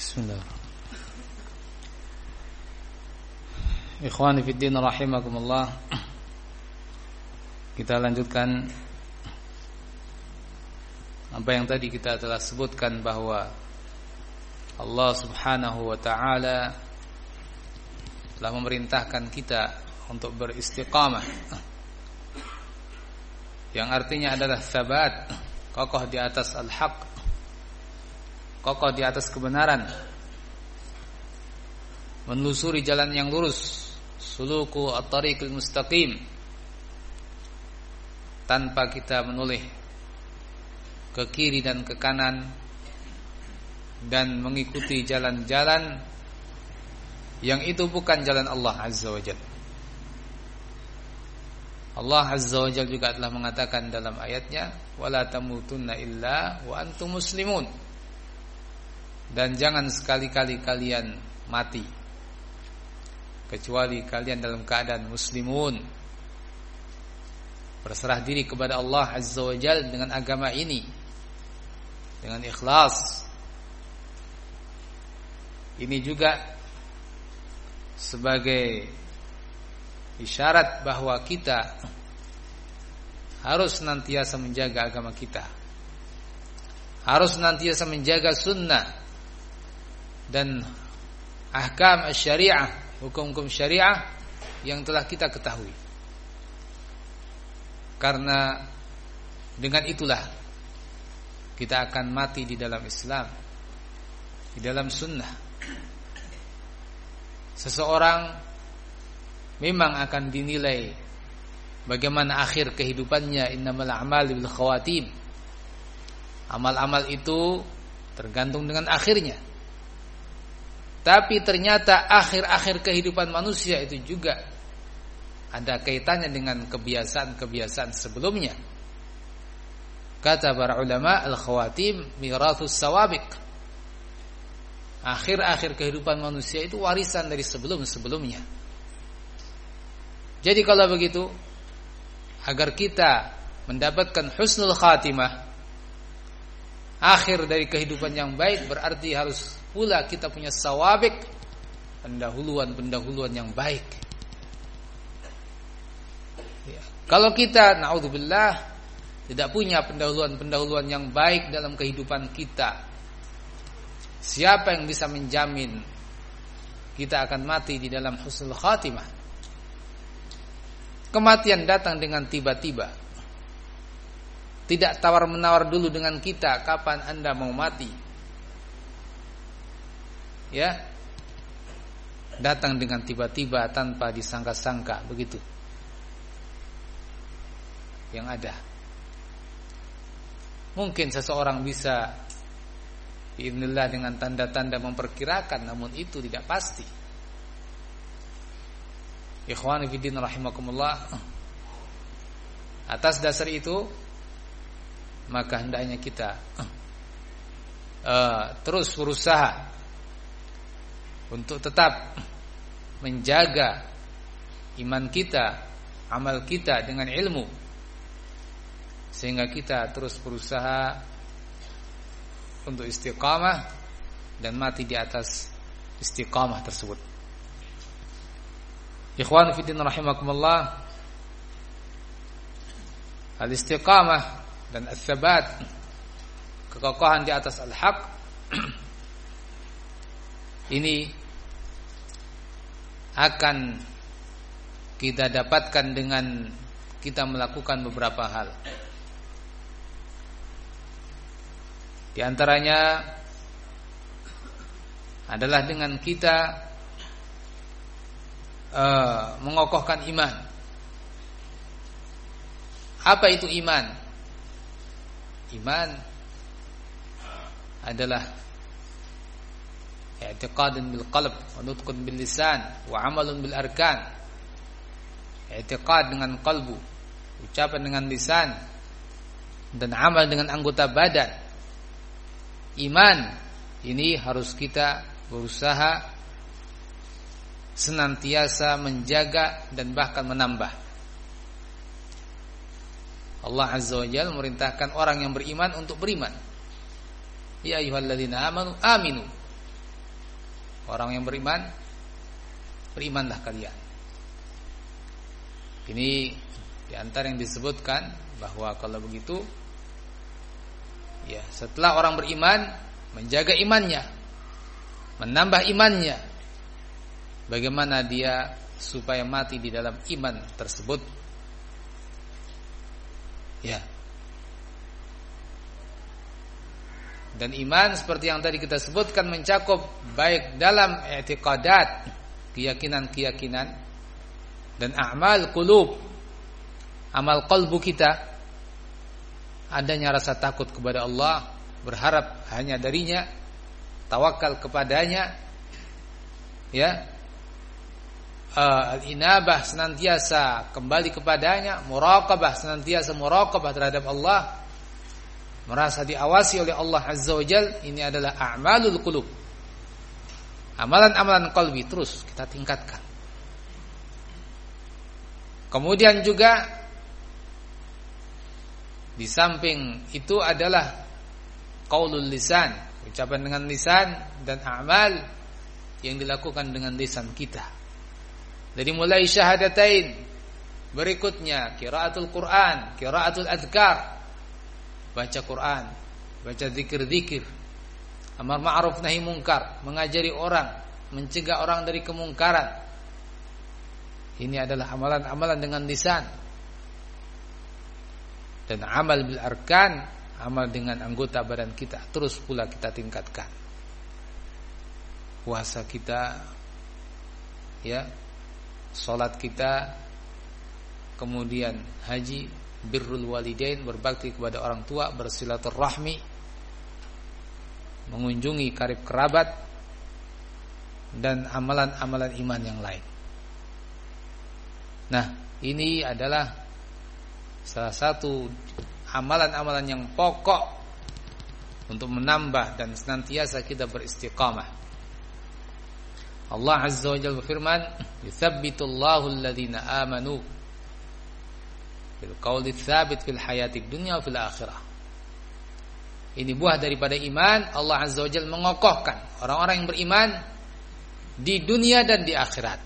Bismillah. Ikhwani fi din rahimakumullah. Kita lanjutkan apa yang tadi kita telah sebutkan, bahwa Allah Subhanahu wa taala telah memerintahkan kita untuk beristiqamah, yang artinya adalah sabat, kokoh di atas al-haq, kokoh di atas kebenaran, menelusuri jalan yang lurus, suluku at-tariqil mustaqim, tanpa kita menoleh ke kiri dan ke kanan, dan mengikuti jalan-jalan yang itu bukan jalan Allah Azza wa Jalla. Allah Azza wa Jalla juga telah mengatakan dalam ayatnya, wala tamutunna illa wa antum muslimun, dan jangan sekali-kali kalian mati kecuali kalian dalam keadaan muslimun, berserah diri kepada Allah Azza wa Jalla dengan agama ini, dengan ikhlas. Ini juga sebagai isyarat bahwa kita harus senantiasa menjaga agama kita, harus senantiasa menjaga sunnah dan ahkam syariah, hukum-hukum syariah yang telah kita ketahui. Karena dengan itulah kita akan mati di dalam Islam, di dalam sunnah. Seseorang memang akan dinilai bagaimana akhir kehidupannya. Innamal a'malu bil khawatim. Amal-amal itu tergantung dengan akhirnya. Tapi ternyata akhir-akhir kehidupan manusia itu juga ada kaitannya dengan kebiasaan-kebiasaan sebelumnya. Kata para ulama, al-khawatim mirathus sawabiq. Akhir-akhir kehidupan manusia itu warisan dari sebelum-sebelumnya. Jadi kalau begitu, agar kita mendapatkan husnul khatimah, akhir dari kehidupan yang baik, berarti harus pula kita punya sawabik, pendahuluan-pendahuluan yang baik. Ya. Kalau kita, na'udzubillah, tidak punya pendahuluan-pendahuluan yang baik dalam kehidupan kita, siapa yang bisa menjamin kita akan mati di dalam husnul khatimah? Kematian datang dengan tiba-tiba, tidak tawar-menawar dulu dengan kita kapan Anda mau mati. Ya, datang dengan tiba-tiba tanpa disangka-sangka, begitu yang ada. Mungkin seseorang bisa bi'idznillah dengan tanda-tanda memperkirakan, namun itu tidak pasti. Ikhwani fiddin rahimakumullah. Atas dasar itu, maka hendaknya kita terus berusaha untuk tetap menjaga iman kita, amal kita dengan ilmu, sehingga kita terus berusaha untuk istiqamah dan mati di atas istiqamah tersebut. Ikhwan fillah rahimakumullah, al-istiqamah dan as-sabat, kekokohan di atas al-haq, ini akan kita dapatkan dengan kita melakukan beberapa hal. Di antaranya adalah dengan kita mengokohkan iman. Apa itu iman? Iman adalah i'tiqadun bil qalb wa nutqun bil lisan wa amalun bil arkan. I'tiqad dengan qalbu, ucapan dengan lisan, dan amal dengan anggota badan. Iman ini harus kita berusaha senantiasa menjaga dan bahkan menambah. Allah Azza wa Jalla memerintahkan orang yang beriman untuk beriman. Ya ayyuhalladzina amanu aminu. orang yang beriman, berimanlah kalian. Ini di antara yang disebutkan bahwa kalau begitu, ya setelah orang beriman, menjaga imannya, menambah imannya. Bagaimana dia supaya mati di dalam iman tersebut? Ya. Dan iman seperti yang tadi kita sebutkan mencakup baik dalam i'tiqadat, keyakinan-keyakinan, dan a'mal qulub, amal qalbu kita, adanya rasa takut kepada Allah, berharap hanya darinya, tawakal kepadanya, ya, al-inabah senantiasa kembali kepadanya, muraqabah senantiasa muraqabah terhadap Allah, merasa diawasi oleh Allah Azza wa Jal. Ini adalah a'malul qulub, amalan-amalan qalbi, terus kita tingkatkan. Kemudian juga di samping itu adalah qaulul lisan, ucapan dengan lisan, dan a'mal yang dilakukan dengan lisan kita. Dari mulai syahadatain, berikutnya qiraatul Quran, qiraatul adhkar, baca Quran, baca zikir-zikir, amar ma'ruf nahi mungkar, mengajari orang, mencegah orang dari kemungkaran. Ini adalah amalan-amalan dengan lisan. Dan amal bil arkan, amal dengan anggota badan kita, terus pula kita tingkatkan. Puasa kita, ya, salat kita, kemudian haji, birrul walidain, berbakti kepada orang tua, bersilaturahmi, mengunjungi karib kerabat, dan amalan-amalan iman yang lain. Nah, ini adalah salah satu amalan-amalan yang pokok untuk menambah dan senantiasa kita beristiqamah. Allah Azza wa Jalla berfirman, "Yuthabbitullahu alladhina amanu bil qawli tsabit fil hayatid dunya wa fil akhirah." Ini buah daripada iman. Allah Azza wa Jalla mengokohkan orang-orang yang beriman di dunia dan di akhirat.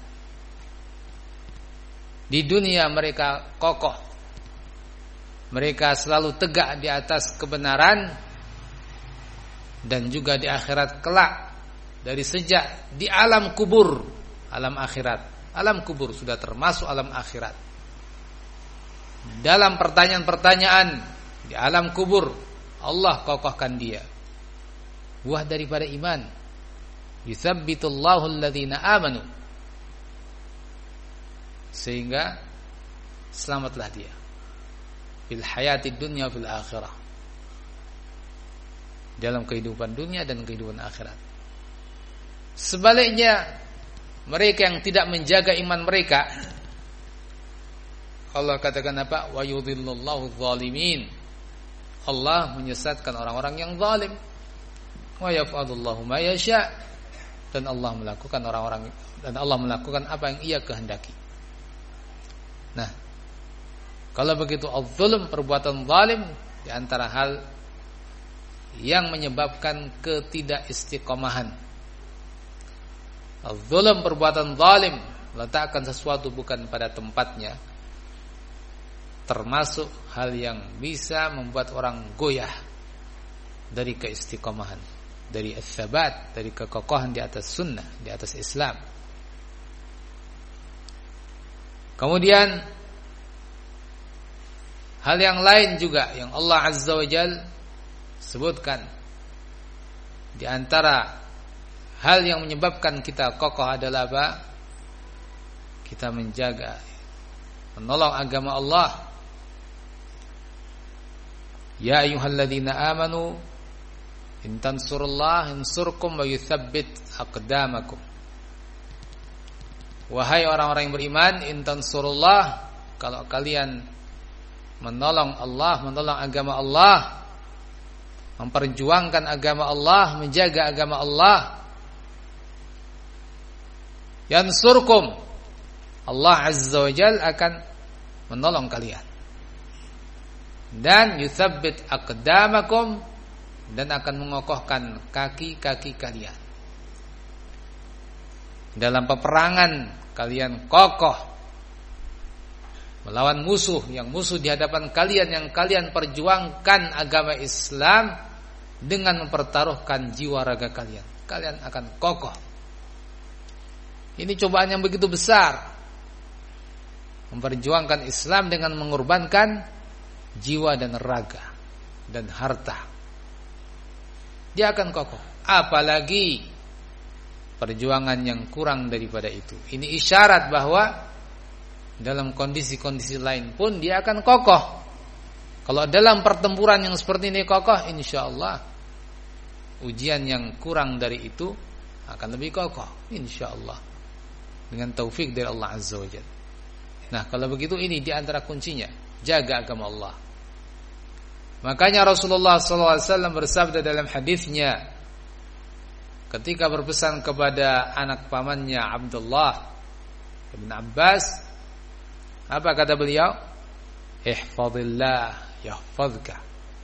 Di dunia mereka kokoh, mereka selalu tegak di atas kebenaran, dan juga di akhirat kelak, dari sejak di alam kubur, alam akhirat. Alam kubur sudah termasuk alam akhirat. Dalam pertanyaan-pertanyaan di alam kubur, Allah kokohkan dia. Buah daripada iman. Yuthabbitullahu alladhina amanu. Sehingga selamatlah dia fil hayatid dunya fil akhirah, dalam kehidupan dunia dan kehidupan akhirat. Sebaliknya, mereka yang tidak menjaga iman mereka, Allah katakan apa? Wa yudhillullahu adh-dhalimin. Allah menyesatkan orang-orang yang zalim. Wa yaf'alullahu ma yasha. Dan Allah melakukan apa yang Ia kehendaki. Nah, kalau begitu az-zulm, perbuatan zalim, di antara hal yang menyebabkan ketidakistiqomahan. Az-zulm, perbuatan zalim, letakkan sesuatu bukan pada tempatnya, termasuk hal yang bisa membuat orang goyah dari keistiqomahan, dari ats-tsabat, dari kekokohan di atas sunnah, di atas Islam. Kemudian hal yang lain juga yang Allah Azza wa Jalla sebutkan, di antara hal yang menyebabkan kita kokoh adalah apa? Kita menjaga, menolong agama Allah. Ya ayyuhalladzina amanu in tansurullaha yansurkum wa yutsabbit aqdamakum. Wahai orang-orang yang beriman, in tansurullah, kalau kalian menolong Allah, menolong agama Allah, memperjuangkan agama Allah, menjaga agama Allah, yansurkum, Allah Azza wa Jalla akan menolong kalian. Dan yutsabbit aqdamakum, dan akan mengokohkan kaki-kaki kalian. Dalam peperangan kalian kokoh melawan musuh, yang musuh di hadapan kalian, yang kalian perjuangkan agama Islam dengan mempertaruhkan jiwa raga kalian. Kalian akan kokoh. Ini cobaan yang begitu besar. Memperjuangkan Islam dengan mengorbankan jiwa dan raga dan harta. Dia akan kokoh. Apalagi perjuangan yang kurang daripada itu. Ini isyarat bahwa dalam kondisi-kondisi lain pun dia akan kokoh. Kalau dalam pertempuran yang seperti ini kokoh, insyaallah ujian yang kurang dari itu akan lebih kokoh, insyaallah, dengan taufik dari Allah Azza wa Jalla. Nah, kalau begitu ini di antara kuncinya, jaga agama Allah. Makanya Rasulullah SAW bersabda dalam hadisnya ketika berpesan kepada anak pamannya Abdullah bin Abbas, apa kata beliau? Ihfazillah yahfazka.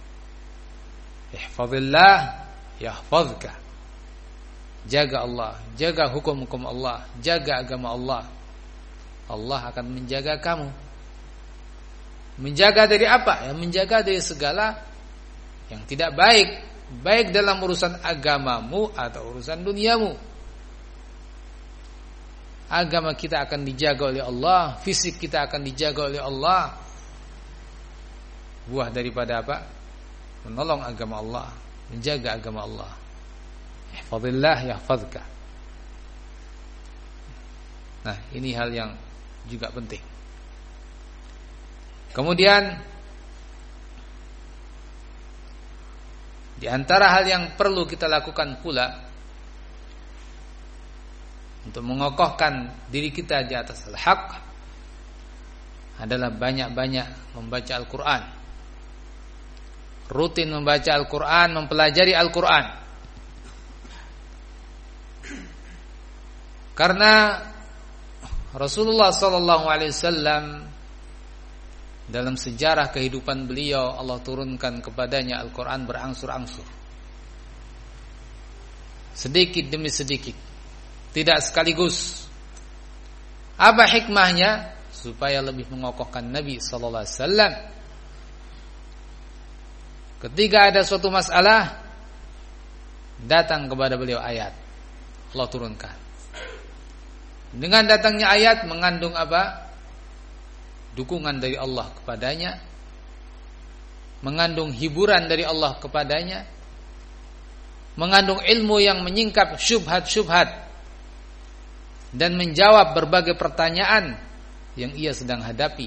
Ihfazillah yahfazka. Jaga Allah, jaga hukum-hukum Allah, jaga agama Allah. Allah akan menjaga kamu. Menjaga dari apa? Ya, menjaga dari segala yang tidak baik, baik dalam urusan agamamu atau urusan duniamu. Agama kita akan dijaga oleh Allah, fisik kita akan dijaga oleh Allah. Buah daripada apa? Menolong agama Allah, menjaga agama Allah. Ihfazillah yahfazka. Nah, ini hal yang juga penting. Kemudian di antara hal yang perlu kita lakukan pula untuk mengokohkan diri kita di atas al-haq adalah banyak-banyak membaca Al-Quran. Rutin membaca Al-Quran, mempelajari Al-Quran. Karena Rasulullah SAW dalam sejarah kehidupan beliau, Allah turunkan kepadanya Al-Quran berangsur-angsur, sedikit demi sedikit, tidak sekaligus. Apa hikmahnya? Supaya lebih mengokohkan Nabi SAW. Ketika ada suatu masalah, datang kepada beliau ayat, Allah turunkan. Dengan datangnya ayat mengandung apa? Dukungan dari Allah kepadanya, mengandung hiburan dari Allah kepadanya, mengandung ilmu yang menyingkap syubhat-syubhat dan menjawab berbagai pertanyaan yang ia sedang hadapi.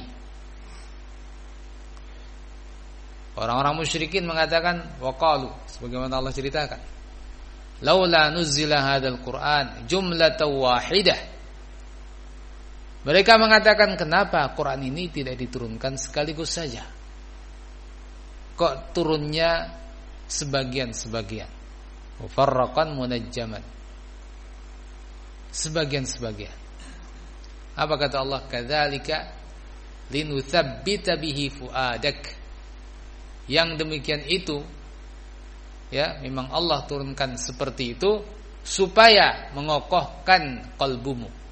Orang-orang musyrikin mengatakan waqalu, sebagaimana Allah ceritakan, laula nuzila hadzal Qur'an jumlatan wahidah. Mereka mengatakan, kenapa Quran ini tidak diturunkan sekaligus saja? Kok turunnya sebagian-sebagian? Mufarraqan munajjaman. Sebagian-sebagian. Apa kata Allah? Kadzalika linutsabbita bihi fuadak. Yang demikian itu, ya, memang Allah turunkan seperti itu supaya mengokohkan qalbumu.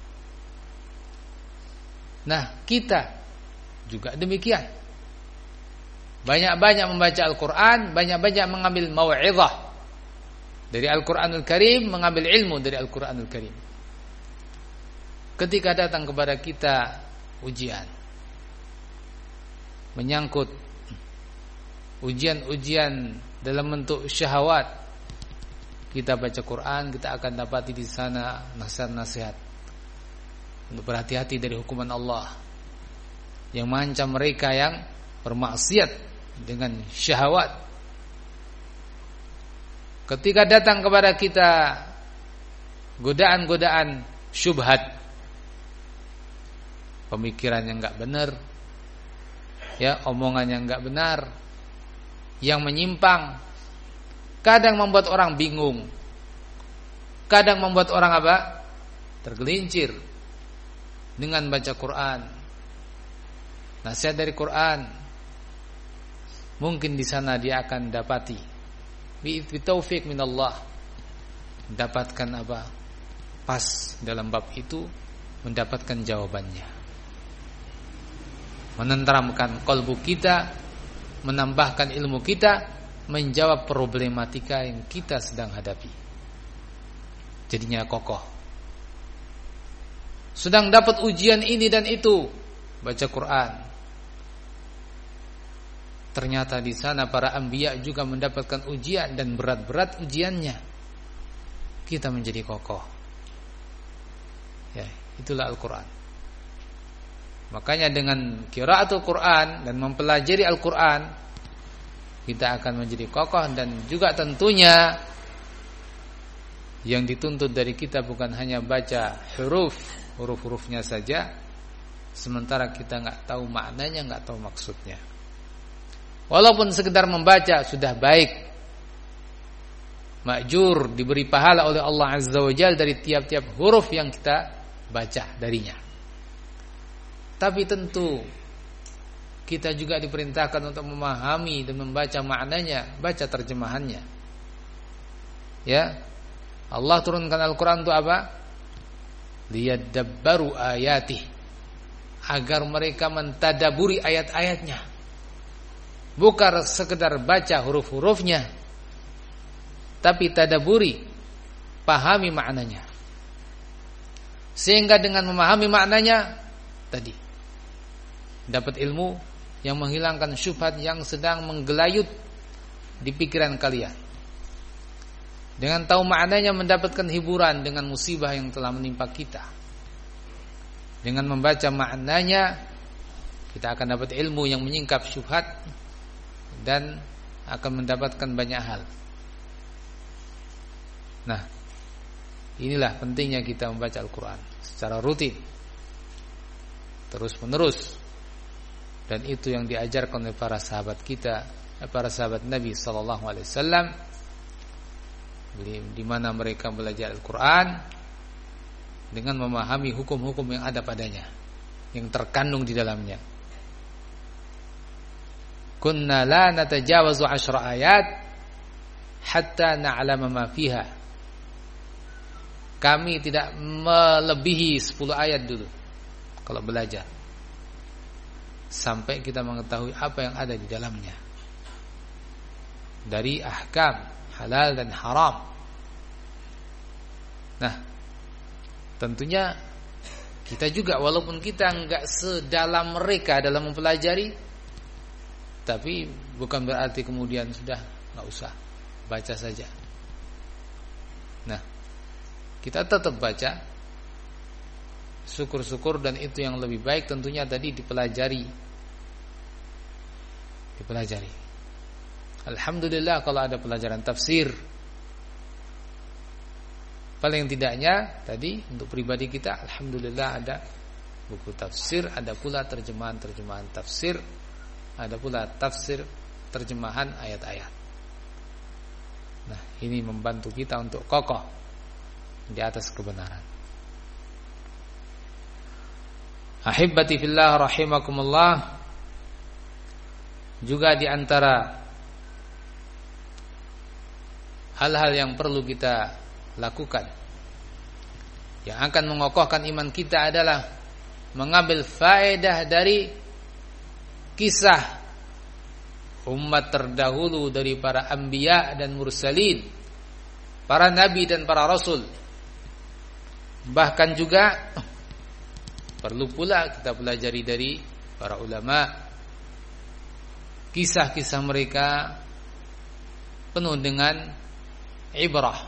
Nah, kita juga demikian. Banyak-banyak membaca Al-Quran, banyak-banyak mengambil mau'izah dari Al-Quranul Karim, mengambil ilmu dari Al-Quranul Karim. Ketika datang kepada kita ujian, menyangkut ujian-ujian dalam bentuk syahwat, kita baca Quran, kita akan dapati di sana nasihat-nasihat untuk berhati-hati dari hukuman Allah yang mengancam mereka yang bermaksiat dengan syahwat. Ketika datang kepada kita godaan-godaan syubhat, pemikiran yang enggak benar, ya, omongan yang enggak benar, yang menyimpang, kadang membuat orang bingung, kadang membuat orang apa? Tergelincir. Dengan baca Quran, nasihat dari Quran, mungkin di sana dia akan dapati bi taufik minallah, dapatkan apa? pas dalam bab itu mendapatkan jawabannya. Menenteramkan kalbu kita, menambahkan ilmu kita, menjawab problematika yang kita sedang hadapi. Jadinya kokoh. Sedang dapat ujian ini dan itu, baca Quran. Ternyata di sana para anbiya juga mendapatkan ujian dan berat-berat ujiannya. Kita menjadi kokoh. Ya, itulah Al-Quran. Makanya dengan qiraatul Quran dan mempelajari Al-Quran, kita akan menjadi kokoh. Dan juga tentunya yang dituntut dari kita bukan hanya baca huruf-hurufnya saja, sementara kita nggak tahu maknanya, nggak tahu maksudnya. Walaupun sekedar membaca sudah baik, ma'jur, diberi pahala oleh Allah Azza wa Jalla dari tiap-tiap huruf yang kita baca darinya. Tapi tentu kita juga diperintahkan untuk memahami dan membaca maknanya, baca terjemahannya. Ya, Allah turunkan Al-Quran untuk apa? Liyadabbaru ayatih, agar mereka mentadaburi ayat-ayatnya, bukan sekedar baca huruf-hurufnya, tapi tadaburi, pahami maknanya. Sehingga dengan memahami maknanya tadi dapat ilmu yang menghilangkan syubhat yang sedang menggelayut di pikiran kalian. Dengan tahu maknanya mendapatkan hiburan dengan musibah yang telah menimpa kita. Dengan membaca maknanya kita akan dapat ilmu yang menyingkap syubhat dan akan mendapatkan banyak hal. Nah, inilah pentingnya kita membaca Al-Quran secara rutin, terus menerus. Dan itu yang diajarkan oleh para sahabat kita, para sahabat Nabi SAW, di mana mereka belajar Al-Quran dengan memahami hukum-hukum yang ada padanya, yang terkandung di dalamnya. Kunna la natajawazu 10 ayat hatta na'lama ma fiha. Kami tidak melebihi 10 ayat dulu kalau belajar, sampai kita mengetahui apa yang ada di dalamnya dari ahkam halal dan haram. Nah, tentunya kita juga walaupun kita enggak sedalam mereka dalam mempelajari, tapi bukan berarti kemudian sudah enggak usah baca saja. Nah, kita tetap baca, syukur-syukur, dan itu yang lebih baik tentunya tadi dipelajari. Alhamdulillah kalau ada pelajaran tafsir, paling tidaknya tadi untuk pribadi kita, alhamdulillah ada buku tafsir, ada pula terjemahan tafsir, ada pula tafsir terjemahan ayat-ayat. Nah, ini membantu kita untuk kokoh di atas kebenaran. Ahibbati fillah rahimakumullah, juga di antara hal-hal yang perlu kita lakukan yang akan mengokohkan iman kita adalah mengambil faedah dari kisah umat terdahulu dari para anbiya dan mursalin, para nabi dan para rasul. Bahkan juga perlu pula kita pelajari dari para ulama, kisah-kisah mereka penuh dengan ibrah.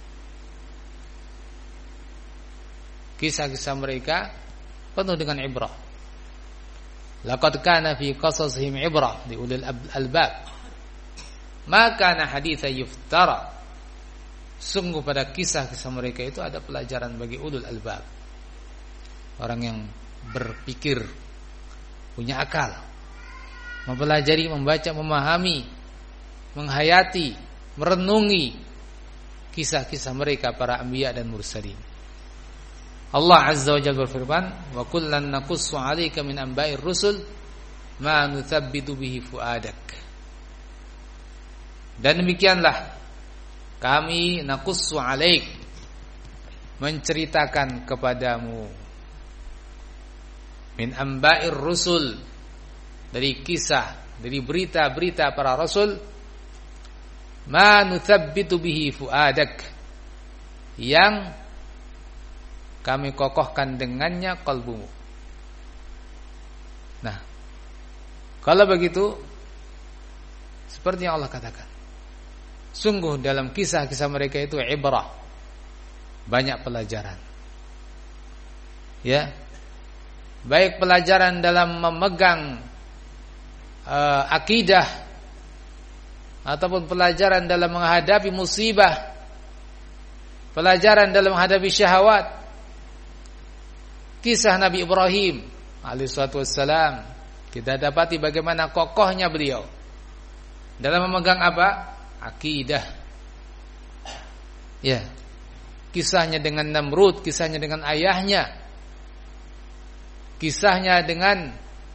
Kisah-kisah mereka penuh dengan ibrah. Laqad kana fi qasasihim ibrah li ulil albab. Ma kana haditsan yuftara. Sungguh pada kisah-kisah mereka itu ada pelajaran bagi ulul albab, orang yang berpikir, punya akal, mempelajari, membaca, memahami, menghayati, merenungi kisah-kisah mereka para anbiya dan mursalin. Allah Azza wa Jalla berfirman, wa kullan naqussu 'alaika min anba'ir rusul ma nuthabbitu bihi fuadak. Dan demikianlah kami naqussu 'alaik, menceritakan kepadamu min amba'ir rusul, dari kisah, dari berita-berita para rasul, ma nuthabbitu bihi fuadak, yang kami kokohkan dengannya kalbumu. Nah, kalau begitu seperti yang Allah katakan, sungguh dalam kisah-kisah mereka itu ibrah, banyak pelajaran. Ya, baik pelajaran dalam memegang akidah, ataupun pelajaran dalam menghadapi musibah, pelajaran dalam menghadapi syahwat. Kisah Nabi Ibrahim alaihissalatu wassalam, kita dapati bagaimana kokohnya beliau dalam memegang apa? Akidah. Ya, kisahnya dengan Namrud, kisahnya dengan ayahnya, kisahnya dengan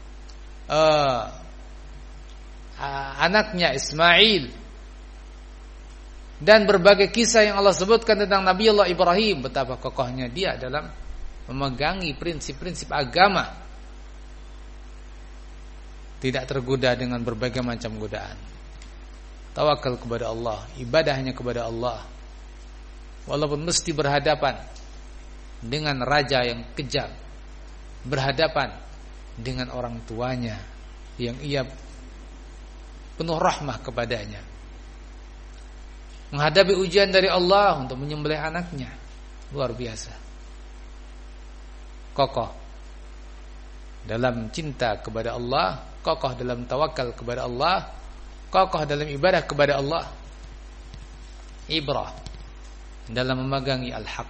anaknya Ismail, dan berbagai kisah yang Allah sebutkan tentang Nabi Allah Ibrahim, betapa kokohnya dia dalam memegangi prinsip-prinsip agama, tidak tergoda dengan berbagai macam godaan. Tawakal kepada Allah, ibadah hanya kepada Allah, walaupun mesti berhadapan dengan raja yang kejam, berhadapan dengan orang tuanya yang ia penuh rahmah kepadanya, menghadapi ujian dari Allah untuk menyembelih anaknya. Luar biasa, kokoh dalam cinta kepada Allah, kokoh dalam tawakal kepada Allah, kokoh dalam ibadah kepada Allah, ibrah dalam memegangi al-haq.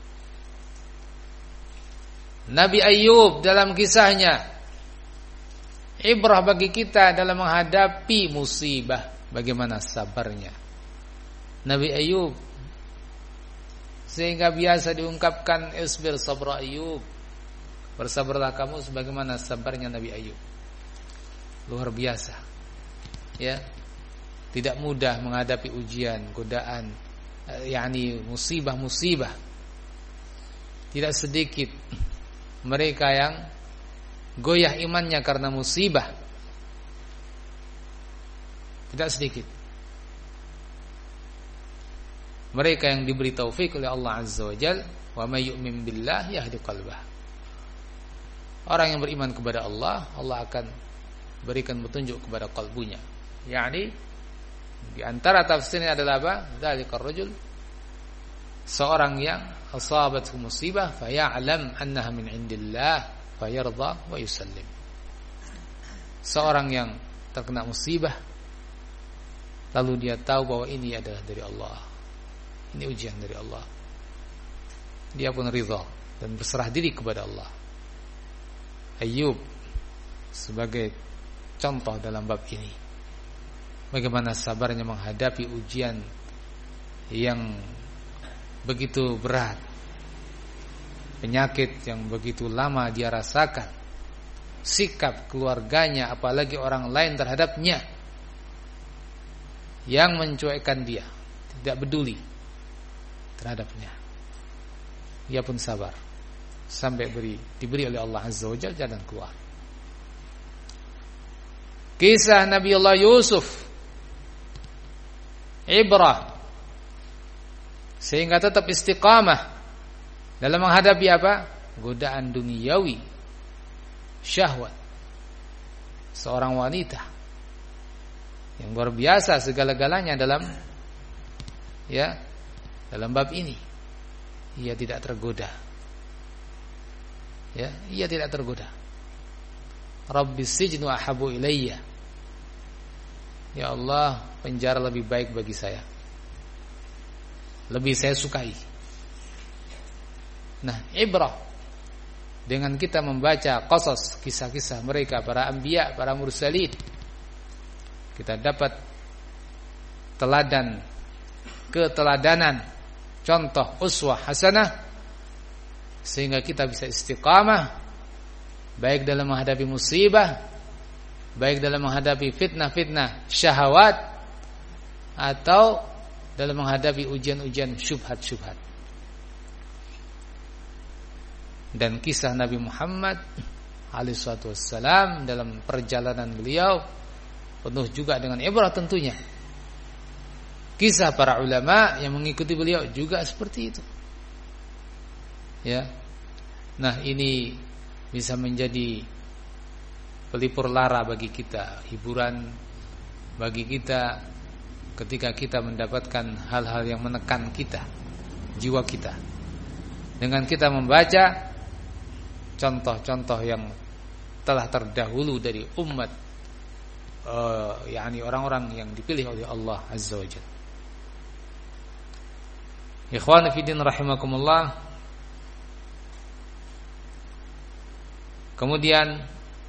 Nabi Ayub dalam kisahnya ibrah bagi kita dalam menghadapi musibah, bagaimana sabarnya Nabi Ayub, sehingga biasa diungkapkan isbir sabra Ayub, bersabarlah kamu sebagaimana sabarnya Nabi Ayub. Luar biasa, ya, tidak mudah menghadapi ujian, godaan, yakni musibah-musibah. Tidak sedikit mereka yang goyah imannya karena musibah, tidak sedikit mereka yang diberi taufik oleh Allah Azza wa Jalla. Wa may yu'min billah yahdi qalbah. Orang yang beriman kepada Allah, Allah akan berikan petunjuk kepada kalbunya. Yani di antara tafsirnya adalah apa? Dzalikar rajul, seorang yang asabathu musibah faya'lam annaha min indillah fayarda wa yusallim. Seorang yang terkena musibah lalu dia tahu bahwa ini adalah dari Allah, ini ujian dari Allah, dia pun ridha dan berserah diri kepada Allah. Ayub sebagai contoh dalam bab ini, bagaimana sabarnya menghadapi ujian yang begitu berat, penyakit yang begitu lama dia rasakan, sikap keluarganya apalagi orang lain terhadapnya yang mencuekkan dia, tidak peduli terhadapnya. Dia pun sabar sampai diberi oleh Allah Azza wa Jalla jalan keluar. Kisah Nabi Allah Yusuf ibrah, sehingga tetap istiqamah dalam menghadapi apa? Godaan duniawi, syahwat. Seorang wanita yang luar biasa segala-galanya dalam bab ini, ia tidak tergoda. Ya, ia tidak tergoda. Rabbis sijnu ahabu ilayya. Ya Allah, penjara lebih baik bagi saya, lebih saya sukai. Nah, ibrah dengan kita membaca qasas, kisah-kisah mereka, para anbiya, para mursalin, kita dapat teladan, keteladanan, contoh uswah hasanah, sehingga kita bisa istiqamah baik dalam menghadapi musibah, baik dalam menghadapi fitnah-fitnah syahwat, atau dalam menghadapi ujian-ujian syubhat-syubhat. Dan kisah Nabi Muhammad alaihi wassalam dalam perjalanan beliau penuh juga dengan ibrah tentunya. Kisah para ulama yang mengikuti beliau juga seperti itu. Ya. Nah, ini bisa menjadi pelipur lara bagi kita, hiburan bagi kita ketika kita mendapatkan hal-hal yang menekan kita, jiwa kita. Dengan kita membaca contoh-contoh yang telah terdahulu dari umat, yakni orang-orang yang dipilih oleh Allah Azza wa Jalla. Ikhwan fillah rahimakumullah. Kemudian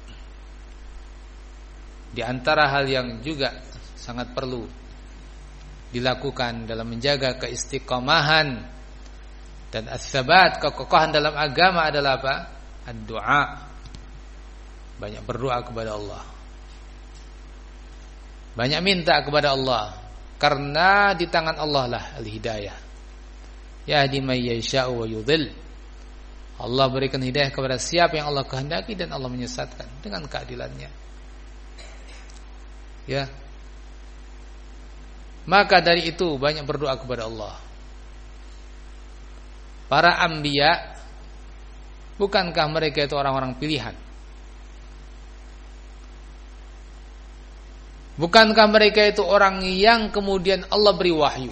di antara hal yang juga sangat perlu dilakukan dalam menjaga keistiqomahan dan as-sabat, kekokohan dalam agama adalah apa? Ad-du'a. Banyak berdoa kepada Allah. Banyak minta kepada Allah, karena di tangan Allah lah al-hidayah. Yahdi may yasha'u wa yudhill. Allah berikan hidayah kepada siapa yang Allah kehendaki, dan Allah menyesatkan dengan keadilannya. Ya. Maka dari itu banyak berdoa kepada Allah. Para anbiya, bukankah mereka itu orang-orang pilihan? Bukankah mereka itu orang yang kemudian Allah beri wahyu?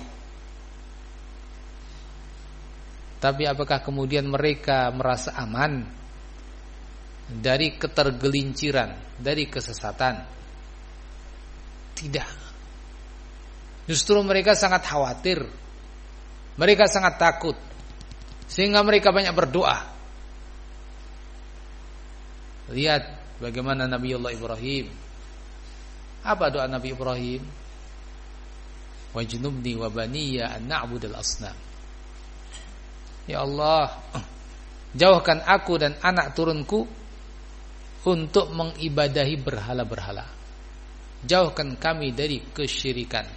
Tapi apakah kemudian mereka merasa aman dari ketergelinciran, dari kesesatan? Tidak. Justru mereka sangat khawatir. Mereka sangat takut. Sehingga mereka banyak berdoa. Lihat bagaimana Nabi Allah Ibrahim. Apa doa Nabi Ibrahim? Wajnubni wa baniya an na'budal asnam. Ya Allah, jauhkan aku dan anak turunku untuk mengibadahi berhala-berhala. Jauhkan kami dari kesyirikan.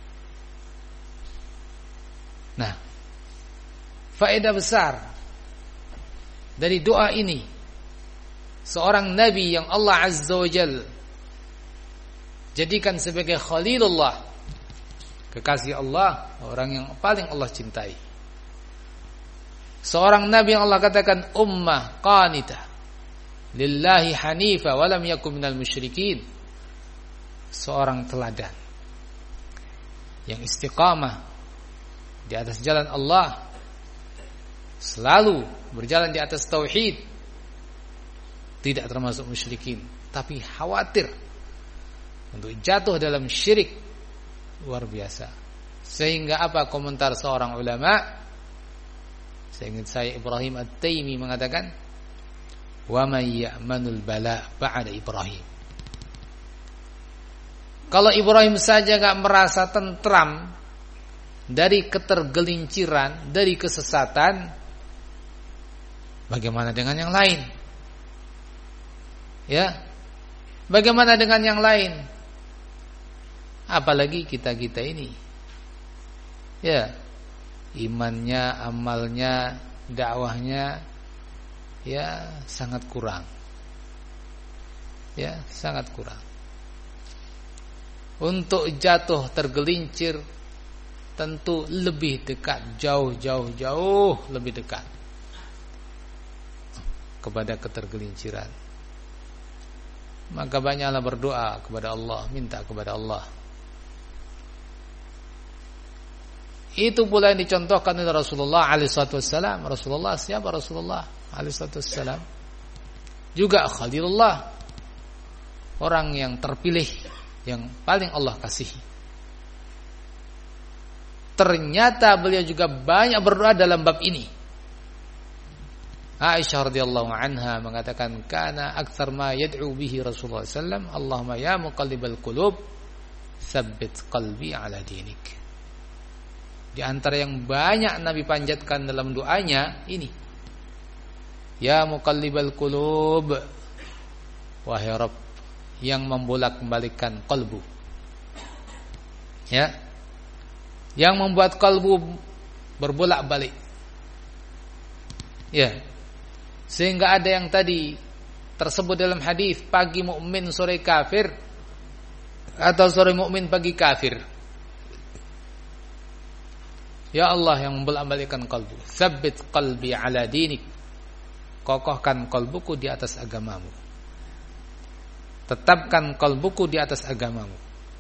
Nah, faedah besar dari doa ini, seorang nabi yang Allah Azza wa Jalla jadikan sebagai Khalilullah, kekasih Allah, orang yang paling Allah cintai. Seorang nabi yang Allah katakan ummah qanitah lillahi hanifa wa lam yakun minal musyrikin. Seorang teladan yang istiqamah di atas jalan Allah, selalu berjalan di atas tauhid, tidak termasuk musyrikin, tapi khawatir untuk jatuh dalam syirik. Luar biasa. Sehingga apa komentar seorang ulama? Seingat saya Ibrahim At-Taimi mengatakan, wa may ya'manul bala ba'da Ibrahim. Kalau Ibrahim saja enggak merasa tentram dari ketergelinciran, dari kesesatan, bagaimana dengan yang lain? Ya. Bagaimana dengan yang lain? Apalagi kita-kita ini. Ya. Imannya, amalnya, dakwahnya ya sangat kurang. Ya, sangat kurang. Untuk jatuh tergelincir tentu lebih dekat, jauh lebih dekat kepada ketergelinciran. Maka banyaklah berdoa kepada Allah, minta kepada Allah. Itu pula yang dicontohkan oleh Rasulullah alaihi wasallam. Rasulullah siapa? Rasulullah alaihi wasallam juga Khalilullah, orang yang terpilih, yang paling Allah kasihi. Ternyata beliau juga banyak berdoa dalam bab ini. Aisyah radhiyallahu anha mengatakan, kana aktsar ma yad'u bihi Rasulullah sallallahu alaihi wasallam, Allahumma ya muqallibal qulub, tsabbit qalbi ala dinik. Di antara yang banyak Nabi panjatkan dalam doanya ini, ya muqallibal qulub, wahai Rabb yang membolak-balikkan kalbu, ya, yang membuat kalbu berbolak-balik, ya. Sehingga ada yang tadi tersebut dalam hadis, pagi mukmin sore kafir, atau sore mukmin pagi kafir. Ya Allah yang membolak-balikkan kalbu, tsabbit qalbi ala dinik, kokohkan kalbuku di atas agamamu, tetapkan kalbuku di atas agamamu.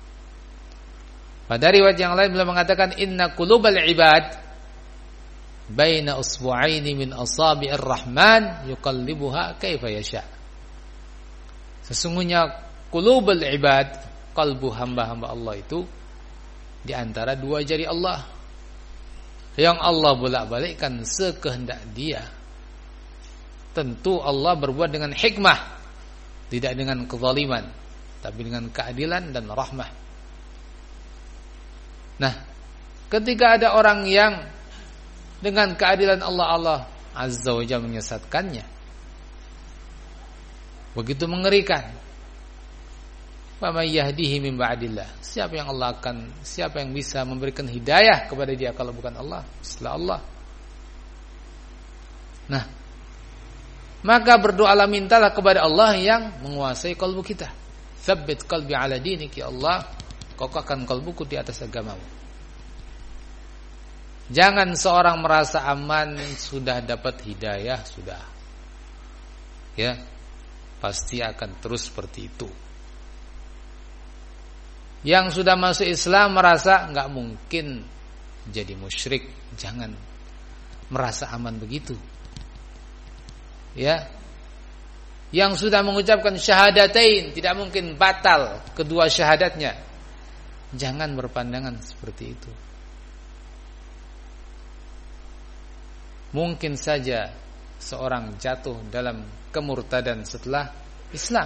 Pada riwayat yang lain beliau mengatakan, inna qulubal ibad baina usbu'aini min asabi'ir rahman yuqallibuha kaifa yasha. Sesungguhnya qulubul ibad, kalbu hamba-hamba Allah itu di antara dua jari Allah, yang Allah bolak-balikkan sekehendak Dia. Tentu Allah berbuat dengan hikmah, tidak dengan kezaliman, tapi dengan keadilan dan rahmah. Nah, ketika ada orang yang dengan keadilan Allah Azza wa Jalla menyesatkannya, begitu mengerikan. Faman yahdihi min ba'dillah. Siapa yang bisa memberikan hidayah kepada dia kalau bukan Allah, setelah Allah. Nah, maka berdoalah, mintalah kepada Allah yang menguasai kalbu kita. Tsabbit qalbi ala dinik, ya Allah, kokohkan kalbuku di atas agamamu. Jangan seorang merasa aman sudah dapat hidayah, sudah. Ya, pasti akan terus seperti itu. Yang sudah masuk Islam merasa enggak mungkin jadi musyrik, jangan merasa aman begitu. Ya. Yang sudah mengucapkan syahadatain tidak mungkin batal kedua syahadatnya. Jangan berpandangan seperti itu. Mungkin saja seorang jatuh dalam kemurtadan setelah Islam.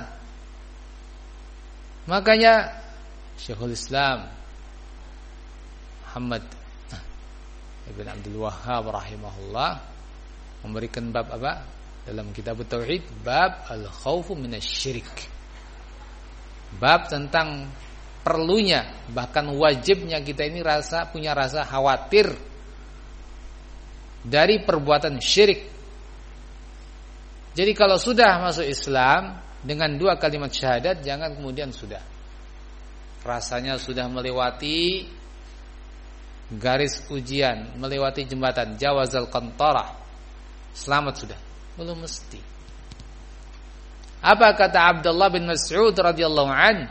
Makanya Syekhul Islam Muhammad Ibn Abdul Wahhab rahimahullah memberikan bab apa? Dalam kitab Tauhid, bab al-khawfu minasyirik. Bab tentang perlunya, bahkan wajibnya kita ini punya rasa khawatir dari perbuatan syirik. Jadi kalau sudah masuk Islam dengan dua kalimat syahadat, jangan kemudian sudah rasanya sudah melewati garis ujian, melewati jembatan jawazal qantarah, selamat sudah. Belum mesti. Apa kata Abdullah bin Mas'ud radhiyallahu an?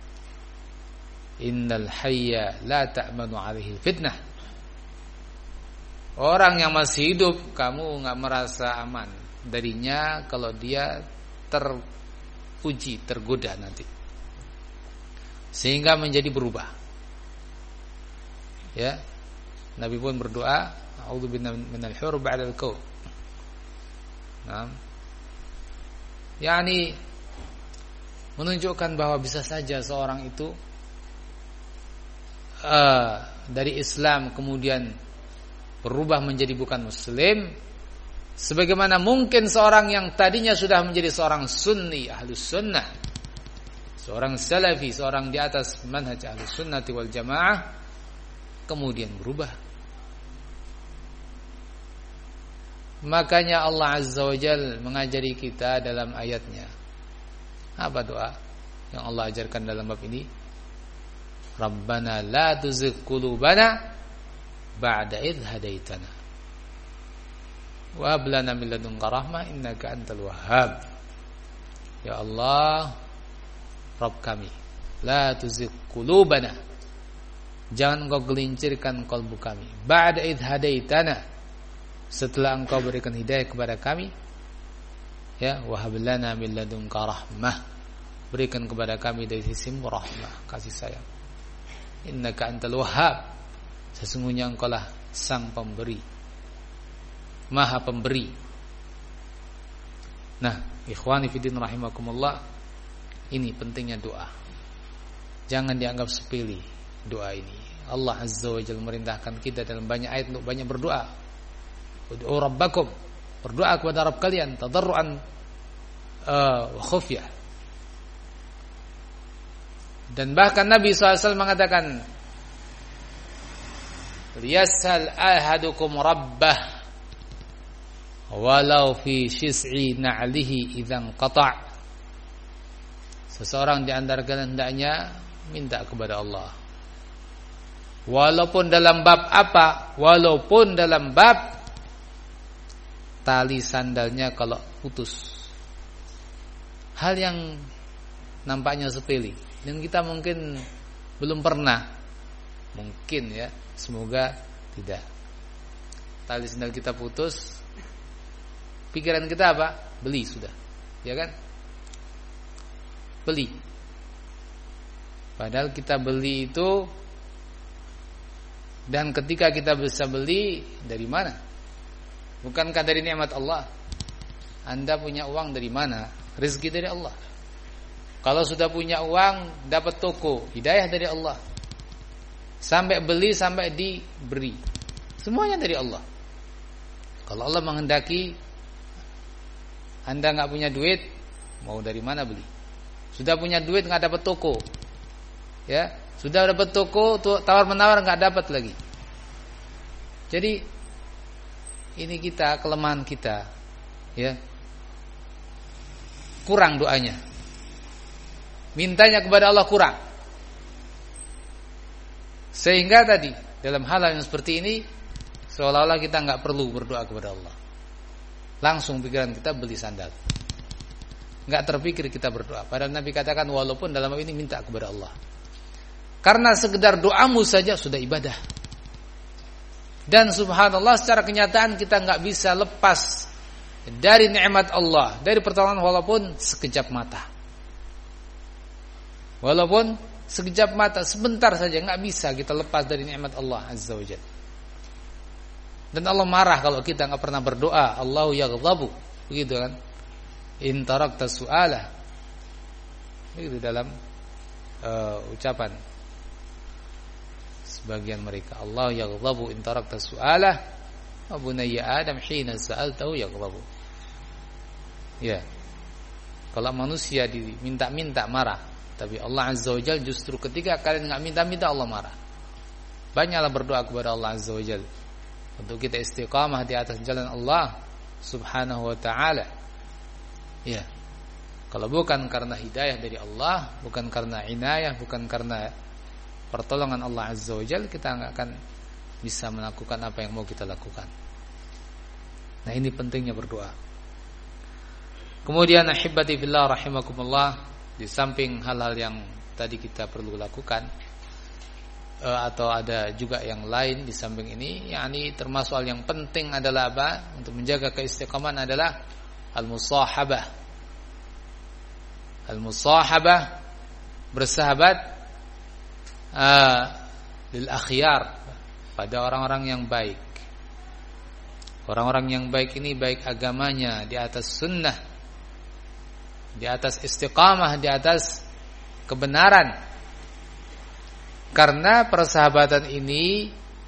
Innal hayya la ta'manu 'alaihi fitnah. Orang yang masih hidup kamu enggak merasa aman darinya kalau dia teruji, tergoda nanti, sehingga menjadi berubah. Ya, Nabi pun berdoa, a'udzubina minal hur ba'dal qaum. Nah, yakni menunjukkan bahwa bisa saja seorang itu dari Islam kemudian berubah menjadi bukan Muslim, sebagaimana mungkin seorang yang tadinya sudah menjadi seorang Sunni, Ahlus Sunnah, seorang Salafi, seorang di atas manhaj Ahlus Sunnati wal Jamaah, kemudian berubah. Makanya Allah Azza wa Jalla mengajari kita dalam ayatnya. Apa doa yang Allah ajarkan dalam bab ini? Rabbana la tuzigh qulubana ba'da idh hadaitana wa hab lana min ladunka rahmah innaka antal wahhab. Ya Allah, Rabb kami, la tuzigh qulubana, jangan engkau gelincirkan kalbu kami, ba'da idh hadaitana, setelah engkau berikan hidayah kepada kami. Ya, wa hab lana min ladunka rahmah, berikan kepada kami dari sisimu rahmah, kasih sayang. Innaka antal wahhab, sesungguhnya engkau lah sang pemberi, maha pemberi. Nah, ikhwani fiddin rahimakumullah, ini pentingnya doa. Jangan dianggap sepele doa ini. Allah Azza wa Jalla merintahkan kita dalam banyak ayat untuk banyak berdoa. Ud'u rabbakum, berdoa kepada Rabb kalian tadarruan wa khufyah. Dan bahkan Nabi SAW mengatakan, liyasal ahadukum rabbah walau fi syis'i na'lihi idzan qata'. Seseorang di antara kalian hendaknya minta kepada Allah. Walaupun dalam bab apa? Walaupun dalam bab tali sandalnya kalau putus. Hal yang nampaknya sepele dan kita mungkin belum pernah. Mungkin ya, semoga tidak. Tali sandal kita putus, pikiran kita apa? Beli sudah. Ya kan? Beli. Padahal kita beli itu, dan ketika kita bisa beli dari mana? Bukankah dari nikmat Allah? Anda punya uang dari mana? Rezeki dari Allah. Kalau sudah punya uang, dapat toko, hidayah dari Allah. Sampai beli, sampai diberi, semuanya dari Allah. Kalau Allah menghendaki Anda nggak punya duit, mau dari mana beli? Sudah punya duit nggak dapat toko, ya. Sudah dapat toko, tawar menawar nggak dapat lagi. Jadi ini kita, kelemahan kita, ya. Kurang doanya. Mintanya kepada Allah kurang. Sehingga tadi dalam hal yang seperti ini seolah-olah kita nggak perlu berdoa kepada Allah. Langsung pikiran kita beli sandal. Nggak terpikir kita berdoa. Padahal Nabi katakan walaupun dalam hal ini minta kepada Allah. Karena sekedar doamu saja sudah ibadah. Dan subhanallah secara kenyataan kita nggak bisa lepas dari nikmat Allah, dari pertolongan walaupun sekejap mata. Walaupun sekejap mata, sebentar saja nggak bisa kita lepas dari nikmat Allah Azza wa Jalla. Dan Allah marah kalau kita nggak pernah berdoa. Allahu yaghdabu, begitu kan? In tarakta su'alah. Begitu dalam ucapan sebagian mereka. Allah yaghdabu in tarakta su'alah wa bunayya Adam hina sa'altahu yaghdabu. Ya. Kalau manusia diminta-minta marah. Tapi Allah Azza wa Jalla justru ketika kalian enggak minta-minta Allah marah. Banyaklah berdoa kepada Allah Azza wa Jalla untuk kita istiqamah di atas jalan Allah Subhanahu wa taala. Ya. Kalau bukan karena hidayah dari Allah, bukan karena inayah, bukan karena pertolongan Allah Azza wa Jalla, kita enggak akan bisa melakukan apa yang mau kita lakukan. Nah, ini pentingnya berdoa. Kemudian ahibati fillah rahimakumullah, di samping hal-hal yang tadi kita perlu lakukan, atau ada juga yang lain di samping ini, yakni termasuk hal yang penting adalah apa? Untuk menjaga keistiqamahan adalah al-musahabah. Al-musahabah, bersahabat lil akhyar, pada orang-orang yang baik. Orang-orang yang baik ini baik agamanya di atas sunnah, di atas istiqamah, di atas kebenaran. Karena persahabatan ini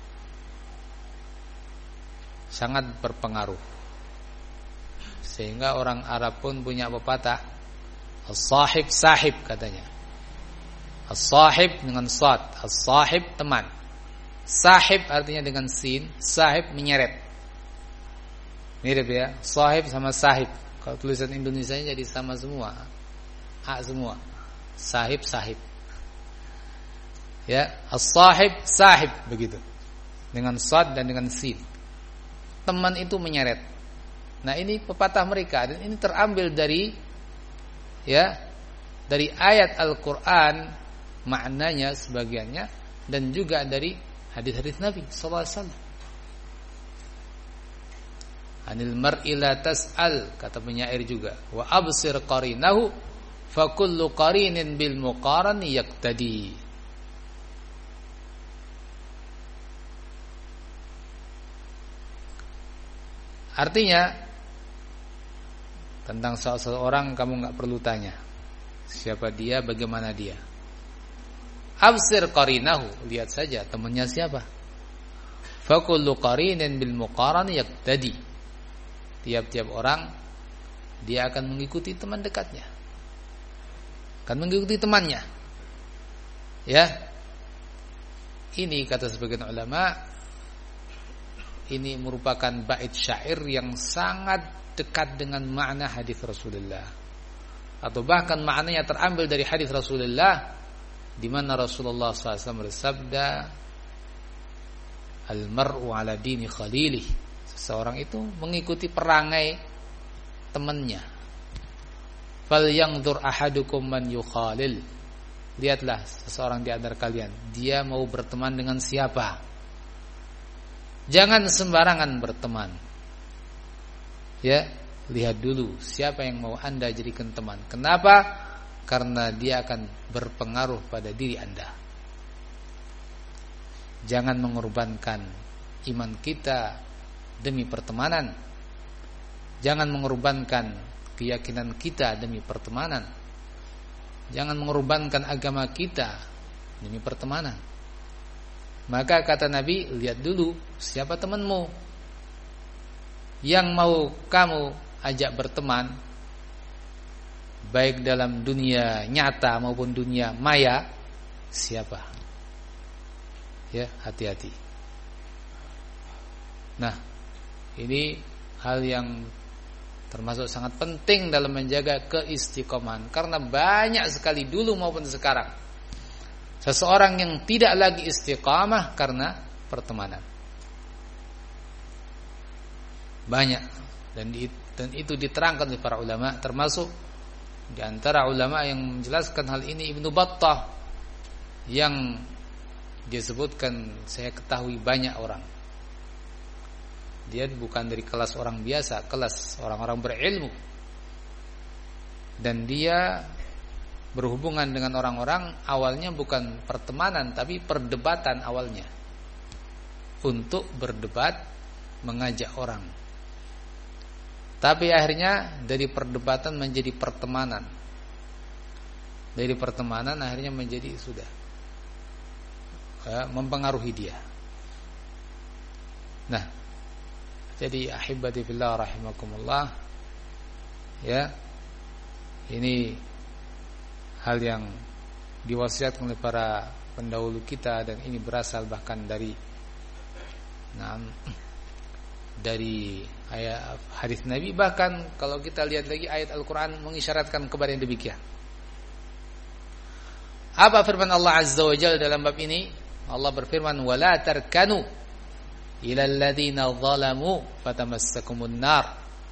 sangat berpengaruh. Sehingga orang Arab pun punya pepatah, as-sahib sahib katanya. As-sahib dengan sad, as-sahib teman. Sahib artinya dengan sin, sahib menyeret. Mirip ya, sahib sama sahib. Kalau tulisan Indonesianya jadi sama semua, A semua, sahib sahib. Ya, as-sahib sahib begitu, dengan sad dan dengan sin. Teman itu menyeret. Nah, ini pepatah mereka dan ini terambil dari dari ayat Al-Qur'an, maknanya sebagiannya, dan juga dari hadis-hadis Nabi sallallahu alaihi wasallam. Anil mar'i la tas'al, kata penyair juga, wa absir qarinahu fa kullu qarinin bil muqarani yaqtadi. Artinya tentang seseorang kamu enggak perlu tanya siapa dia, bagaimana dia. Absir qarinahu, lihat saja temannya siapa. Fa kullu qarinin bil muqarani yaqtadi. Tiap-tiap orang dia akan mengikuti teman dekatnya, akan mengikuti temannya. Ya, ini kata sebagian ulama ini merupakan bait syair yang sangat dekat dengan makna hadis Rasulullah, atau bahkan maknanya terambil dari hadis Rasulullah, di mana Rasulullah SAW bersabda, al-mar'u ala dini khalilih, seseorang itu mengikuti perangai temannya. Fal yanzur ahadukum man yukhalil, lihatlah seseorang di antara kalian, dia mau berteman dengan siapa. Jangan sembarangan berteman. Ya, lihat dulu siapa yang mau Anda jadikan teman. Kenapa? Karena dia akan berpengaruh pada diri Anda. Jangan mengorbankan iman kita demi pertemanan. Jangan mengorbankan keyakinan kita demi pertemanan. Jangan mengorbankan agama kita demi pertemanan. Maka kata Nabi, lihat dulu siapa temanmu yang mau kamu ajak berteman, baik dalam dunia nyata maupun dunia maya. Siapa? Ya, hati-hati. Nah, ini hal yang termasuk sangat penting dalam menjaga keistiqomahan, karena banyak sekali dulu maupun sekarang seseorang yang tidak lagi istiqamah karena pertemanan. Banyak, dan itu diterangkan oleh para ulama, termasuk di antara ulama yang menjelaskan hal ini Ibnu Battah, yang dia sebutkan, saya ketahui banyak orang, dia bukan dari kelas orang biasa, kelas orang-orang berilmu, dan dia berhubungan dengan orang-orang awalnya bukan pertemanan tapi perdebatan awalnya, untuk berdebat, mengajak orang. Tapi akhirnya dari perdebatan menjadi pertemanan, dari pertemanan akhirnya menjadi sudah mempengaruhi dia. Nah, jadi ahibati fillah rahimakumullah, ya, ini hal yang diwasiatkan oleh para pendahulu kita, dan ini berasal bahkan dari ayat hadis Nabi. Bahkan kalau kita lihat lagi ayat Al-Quran mengisyaratkan kepada yang demikian. Apa firman Allah Azza wa Jalla dalam bab ini? Allah berfirman, wala tarkanu ilal ladzina zalamu fatamassakumun nar.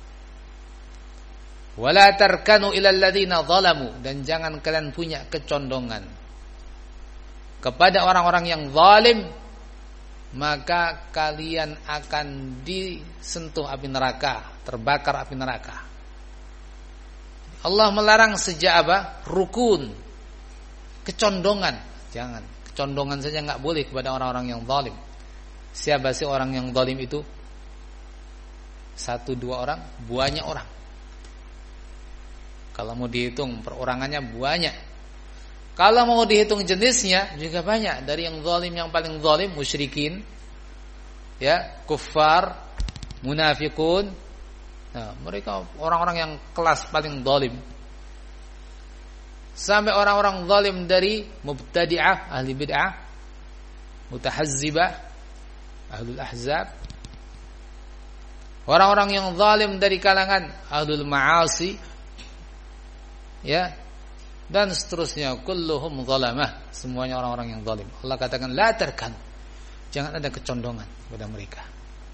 Wala tarkanu ilal ladzina zalamu, dan jangan kalian punya kecondongan kepada orang-orang yang zalim, maka kalian akan disentuh api neraka, terbakar api neraka. Allah melarang sejak apa? Rukun, kecondongan. Jangan, kecondongan saja enggak boleh kepada orang-orang yang zalim. Siapa sih orang yang zalim itu? 1-2 orang, banyak orang. Kalau mau dihitung perorangannya banyak. Kalau mau dihitung jenisnya juga banyak. Dari yang zalim, yang paling zalim musyrikin, ya, kuffar, munafikun. Nah, mereka orang-orang yang kelas paling zalim. Sampai orang-orang zalim dari mubtadi'ah, ahli bid'ah, mutahazzibah, ahlul ahzab. Orang-orang yang zalim dari kalangan ahlul ma'asi, ya, dan seterusnya, kulluhum zalamah, semuanya orang-orang yang zalim. Allah katakan la tarkan, jangan ada kecondongan pada mereka.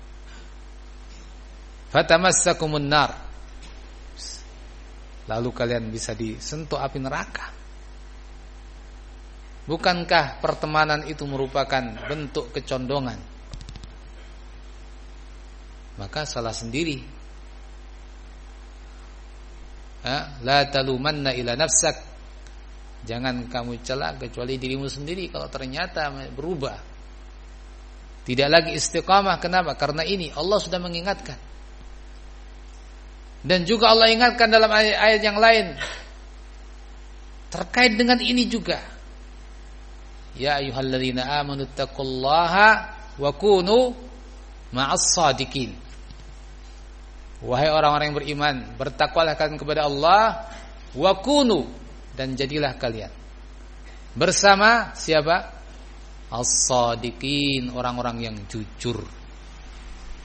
Fatamassakumun nar, lalu kalian bisa disentuh api neraka. Bukankah pertemanan itu merupakan bentuk kecondongan? Maka salah sendiri. La talumanna ila nafsak, jangan kamu cela kecuali dirimu sendiri kalau ternyata berubah, tidak lagi istiqamah. Kenapa? Karena ini Allah sudah mengingatkan. Dan juga Allah ingatkan dalam ayat yang lain terkait dengan ini juga. Ya ayyuhalladzina amanu taqullaha wa kunu ma'as shadiqin. Wahai orang-orang yang beriman, bertakwalah kalian kepada Allah, wa kunu, dan jadilah kalian bersama siapa? As-shadiqin, orang-orang yang jujur.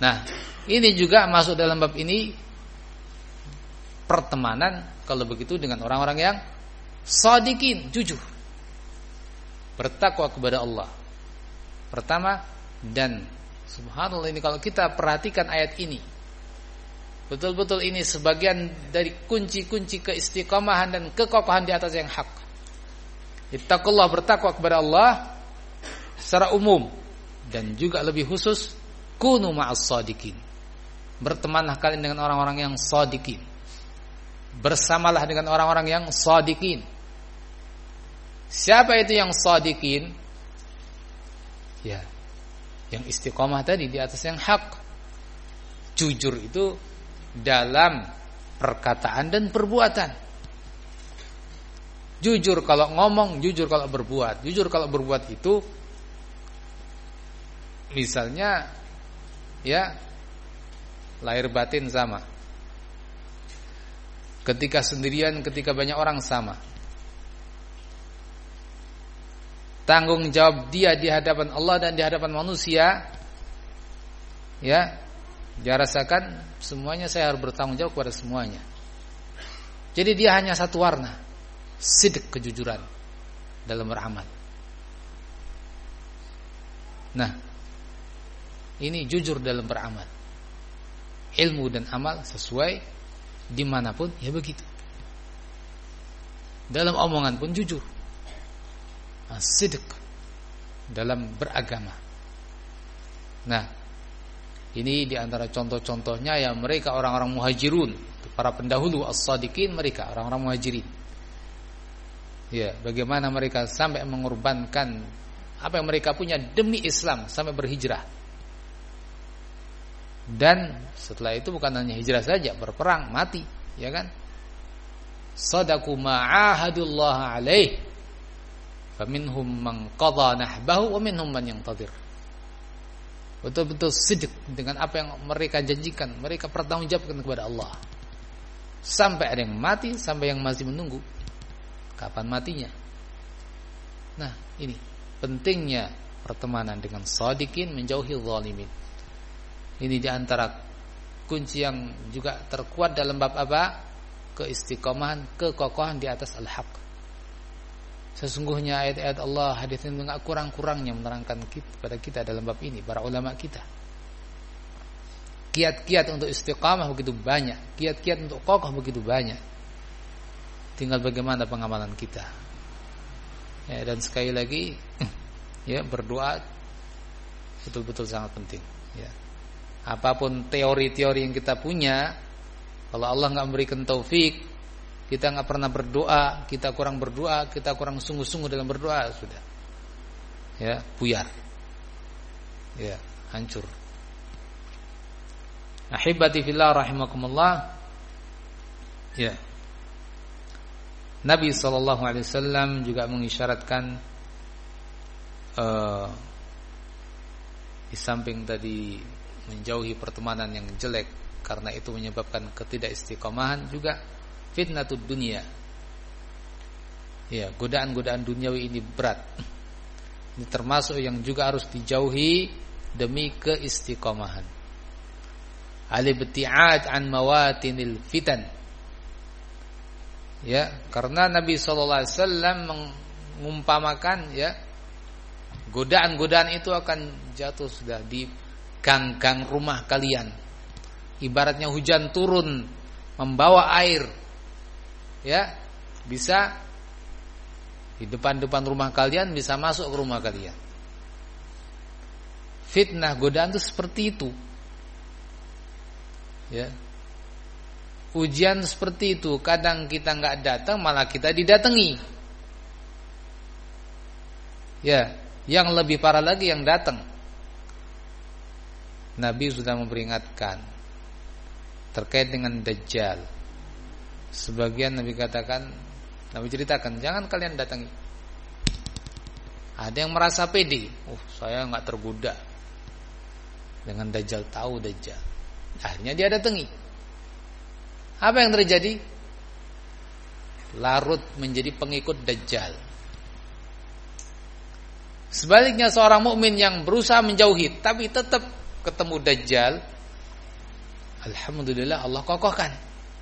Nah, ini juga masuk dalam bab ini pertemanan kalau begitu dengan orang-orang yang shadiqin, jujur, bertakwa kepada Allah. Pertama, dan subhanallah, ini kalau kita perhatikan ayat ini, betul-betul ini sebagian dari kunci-kunci keistiqomahan dan kekokohan di atas yang hak. Ittaqullah, bertakwa kepada Allah secara umum, dan juga lebih khusus kunu ma'as shadiqin. Bertemanlah kalian dengan orang-orang yang shadiqin. Bersamalah dengan orang-orang yang shadiqin. Siapa itu yang shadiqin? Ya, yang istiqomah tadi di atas yang hak. Jujur itu dalam perkataan dan perbuatan. Jujur kalau ngomong, jujur kalau berbuat. Jujur kalau berbuat itu misalnya ya lahir batin sama. Ketika sendirian, ketika banyak orang sama. Tanggung jawab dia di hadapan Allah dan di hadapan manusia, ya, dia rasakan semuanya saya harus bertanggung jawab kepada semuanya. Jadi dia hanya satu warna, sidq, kejujuran dalam beramal. Nah, ini jujur dalam beramal. Ilmu dan amal sesuai dimanapun, ya begitu. Dalam omongan pun jujur, sidq dalam beragama. Nah, ini diantara contoh-contohnya yang mereka orang-orang muhajirun, para pendahulu as-shadiqin, mereka orang-orang muhajirin. Ya, bagaimana mereka sampai mengorbankan apa yang mereka punya demi Islam sampai berhijrah. Dan setelah itu bukan hanya hijrah saja, berperang, mati, ya kan? Sadaqu ma'ahadullah alaih, faminhum man qadha nahbahu wa minhum man yantadhir. Betul-betul sidq dengan apa yang mereka janjikan, mereka pertanggungjawabkan kepada Allah. Sampai ada yang mati, sampai yang masih menunggu kapan matinya. Nah, ini pentingnya pertemanan dengan shadiqin, menjauhi zalimin. Ini diantara kunci yang juga terkuat dalam bab apa? Keistiqomahan, kekokohan di atas al-haq. Sesungguhnya ayat-ayat Allah, hadis ini enggak kurang-kurangnya menerangkan kepada kita dalam bab ini, para ulama kita. Kiat-kiat untuk istiqamah begitu banyak, kiat-kiat untuk kokoh begitu banyak. Tinggal bagaimana pengamalan kita. Ya, dan sekali lagi, ya, berdoa betul-betul sangat penting. Ya. Apapun teori-teori yang kita punya, kalau Allah enggak memberikan taufik, kita enggak pernah berdoa, kita kurang berdoa, kita kurang sungguh-sungguh dalam berdoa, sudah, ya, buyar, ya, hancur. Ahibati fillah rahimakumullah. Ya, Nabi SAW juga mengisyaratkan di samping tadi menjauhi pertemanan yang jelek, karena itu menyebabkan ketidakistiqomahan, juga fitnatud dunia. Ya, godaan-godaan duniawi ini berat. Ini termasuk yang juga harus dijauhi demi keistiqomahan. Al-ibti'ad an mawatinil fitan. Ya, karena Nabi SAW mengumpamakan, ya, godaan-godaan itu akan jatuh sudah di ganggang rumah kalian. Ibaratnya hujan turun membawa air, ya, bisa di depan-depan rumah kalian, bisa masuk ke rumah kalian. Fitnah, godaan itu seperti itu, ya. Ujian seperti itu, kadang kita nggak datang, malah kita didatangi. Ya, yang lebih parah lagi yang datang. Nabi sudah memperingatkan terkait dengan Dajjal. Sebagian Nabi katakan, Nabi ceritakan, jangan kalian datangi. Ada yang merasa pede, saya nggak tergoda dengan Dajjal, tahu Dajjal. Akhirnya dia datangi. Apa yang terjadi? Larut menjadi pengikut Dajjal. Sebaliknya seorang mukmin yang berusaha menjauhi tapi tetap ketemu Dajjal, alhamdulillah Allah kokohkan.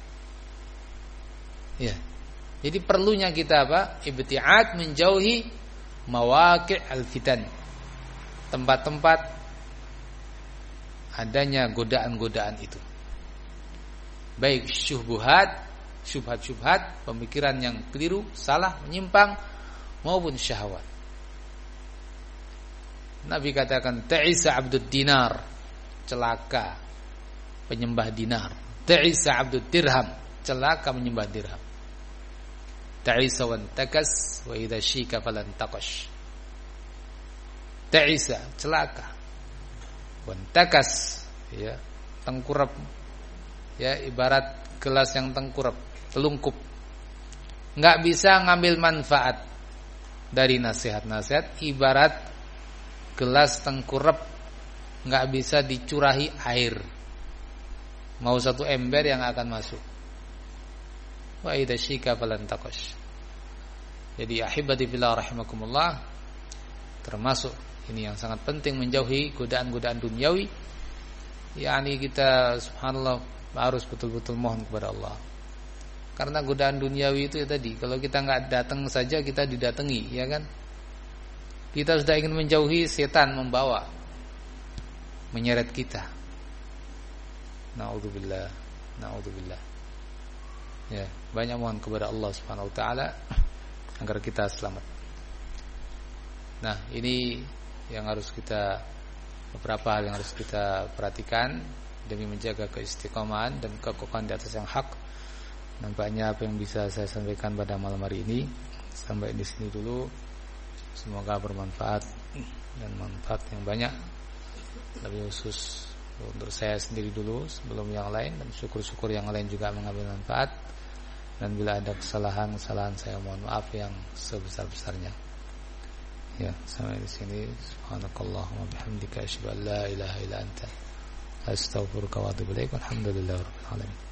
Ya. Jadi perlunya kita apa? Ibti'ad, menjauhi mawaqi' al-fitan. Tempat-tempat adanya godaan-godaan itu. Baik syubhat-syubhat, pemikiran yang keliru, salah, menyimpang, maupun syahwat. Nabi katakan ta'isa abdud dinar, celaka penyembah dinar. Ta'isa abdud dirham, celaka menyembah dirham. Ta'isa wan takas wa idza syika falan taqash. Ta'isa, celaka. Wan takas, ya, tengkurap. Ya, ibarat gelas yang tengkurap, telungkup. Enggak bisa ngambil manfaat dari nasihat-nasihat, ibarat gelas tengkurap, enggak bisa dicurahi air. Mau satu ember yang akan masuk. Wa idza syika falan taqash. Jadi ahibati fillah rahimakumullah, termasuk ini yang sangat penting, menjauhi godaan-godaan duniawi. Yani kita subhanallah harus betul-betul mohon kepada Allah. Karena godaan duniawi itu ya tadi, kalau kita enggak datang saja kita didatangi, ya kan? Kita sudah ingin menjauhi, setan membawa, menyeret kita. Na'udzubillah, na'udzubillah. Ya, banyak mohon kepada Allah Subhanahu wa taala agar kita selamat. Nah, ini yang harus kita, beberapa hal yang harus kita perhatikan demi menjaga keistiqomahan dan kekokohan di atas yang hak. Nampaknya apa yang bisa saya sampaikan pada malam hari ini sampai di sini dulu. Semoga bermanfaat dan manfaat yang banyak. Lebih khusus untuk saya sendiri dulu sebelum yang lain, dan syukur-syukur yang lain juga mengambil manfaat. Dan bila ada kesalahan saya mohon maaf yang sebesar-besarnya. Ya, sampai di sini. Subhanakallahumma bihamdika asyhadu an la ilaha illa anta astaghfiruka wa atubu ilaik. Alhamdulillahirabbil alamin.